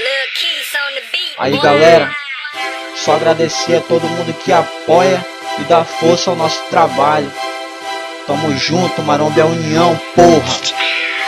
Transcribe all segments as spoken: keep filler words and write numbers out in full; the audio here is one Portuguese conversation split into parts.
Aí galera, só agradecer a todo mundo que apoia e dá força ao nosso trabalho. Tamo junto, Maromba é união, porra.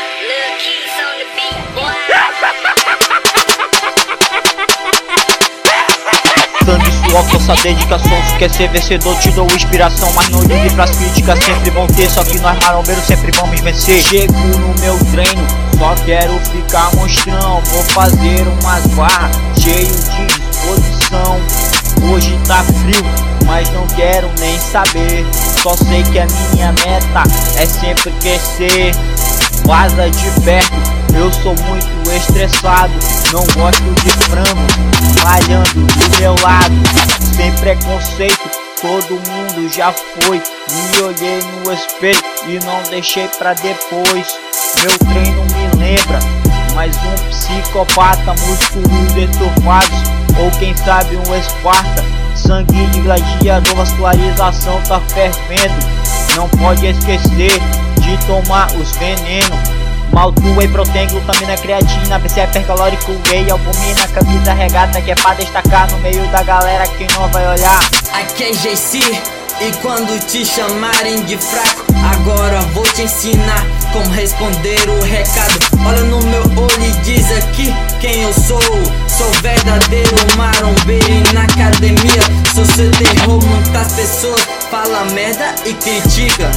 Sangue, suor, força, dedicação. Se quer ser vencedor, te dou inspiração. Mas não ligue pras críticas, sempre vão ter. Só que nós marombeiros sempre vamos vencer. Chego no meu treino, só quero ficar monstrão. Vou fazer umas barras, cheio de disposição. Hoje tá frio, mas não quero nem saber. Só sei que a minha meta é sempre crescer. Vaza de perto, eu sou muito estressado. Não gosto de frango malhando do meu lado. Sem preconceito, todo mundo já foi. Me olhei no espelho e não deixei pra depois. Meu treino me lembra mais um psicopata. Músculos estufados, ou quem sabe um Esparta. Sangue de gladiador, vascularização tá fervendo. Não pode esquecer de tomar os venenos. Malto, whey protein, glutamina, creatina, B C é hipercalórico, whey, albumina, camisa regata que é pra destacar no meio da galera que não vai olhar. Aqui é J C, e quando te chamarem de fraco, agora vou te ensinar como responder o recado. Olha no meu olho e diz aqui quem eu sou. Sou verdadeiro marombeiro e na academia sou seu terror. Muitas pessoas falam merda e criticam,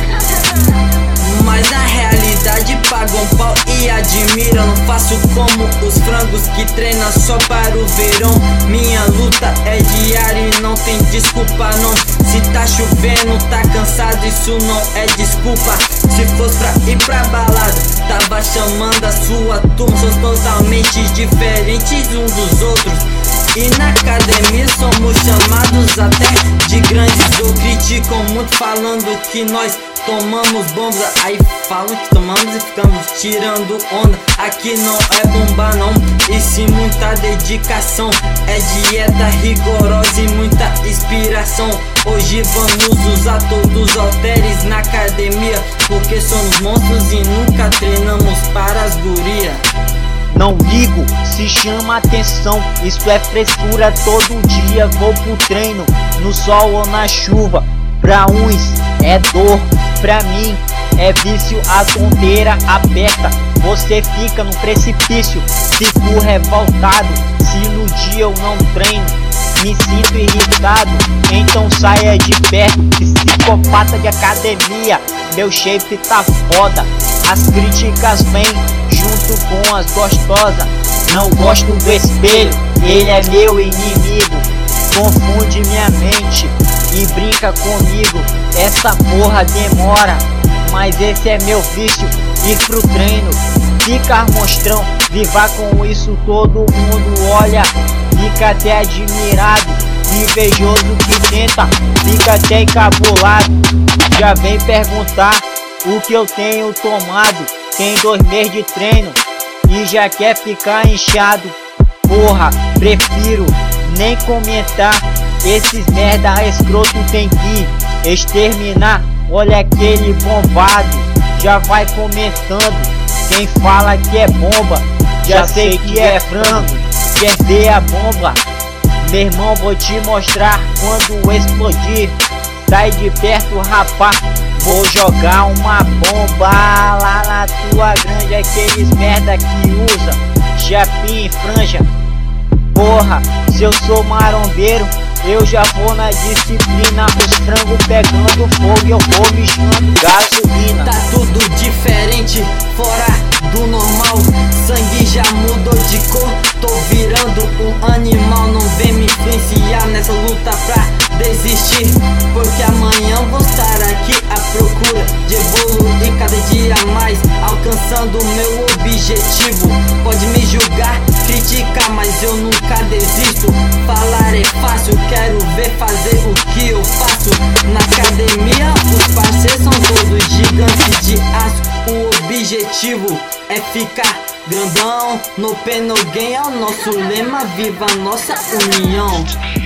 mas na realidade pagam pau e admiram. Não faço como os frangos que treinam só para o verão. Minha luta é diária e não tem desculpa não. Se tá chovendo, tá cansado, isso não é desculpa. Se fosse pra ir pra balada, tava chamando a sua turma. Somos totalmente diferentes uns dos outros. E na academia somos chamados até de grandes. Ou criticam muito falando que nós tomamos bombas. Aí falam que tomamos e ficamos tirando onda. Aqui não é bomba não, e sim muita dedicação. É dieta rigorosa e muita inspiração. Hoje vamos usar todos os halteres na academia, porque somos monstros e nunca treinamos para as gurias. Não ligo se chama atenção, isso é frescura. Todo dia vou pro treino, no sol ou na chuva. Pra uns é dor, pra mim é vício. A tonteira aperta, você fica no precipício. Fico revoltado se no dia eu não treino. Me sinto irritado, então saia de perto. Psicopata de academia, meu shape tá foda. As críticas vêm junto com as gostosas. Não gosto do espelho, ele é meu inimigo. Confunde minha mente e brinca comigo. Essa porra demora, mas esse é meu vício. Ir pro treino, ficar monstrão. Vivar com isso todo mundo olha, fica até admirado. Invejoso que tenta, fica até encabulado. Já vem perguntar o que eu tenho tomado. Tem dois meses de treino e já quer ficar inchado. Porra, prefiro nem comentar. Esses merda escroto tem que exterminar. Olha aquele bombado, já vai comentando. Quem fala que é bomba, já sei que é frango. Quer ver a bomba? Meu irmão, vou te mostrar quando explodir. Sai de perto, rapaz, vou jogar uma bomba lá na tua grande. Aqueles merda que usa chapinha e franja. Porra, se eu sou marombeiro, eu já vou na disciplina. Os frangos pegando fogo e eu vou mexendo gasolina. Tá tudo diferente, fora do normal. Sangue já mudou de cor, tô virando um animal. Não vem me influenciar nessa luta pra desistir, porque amanhã vou estar aqui à procura de evoluir cada dia mais, alcançando o meu objetivo. Pode me julgar, criticar, mas eu nunca desisto. Falar é fácil, quero ver fazer o que eu faço. Na academia os parceiros são todos gigantes de aço. O objetivo é ficar grandão. No pain no gain é o nosso lema, viva a nossa união.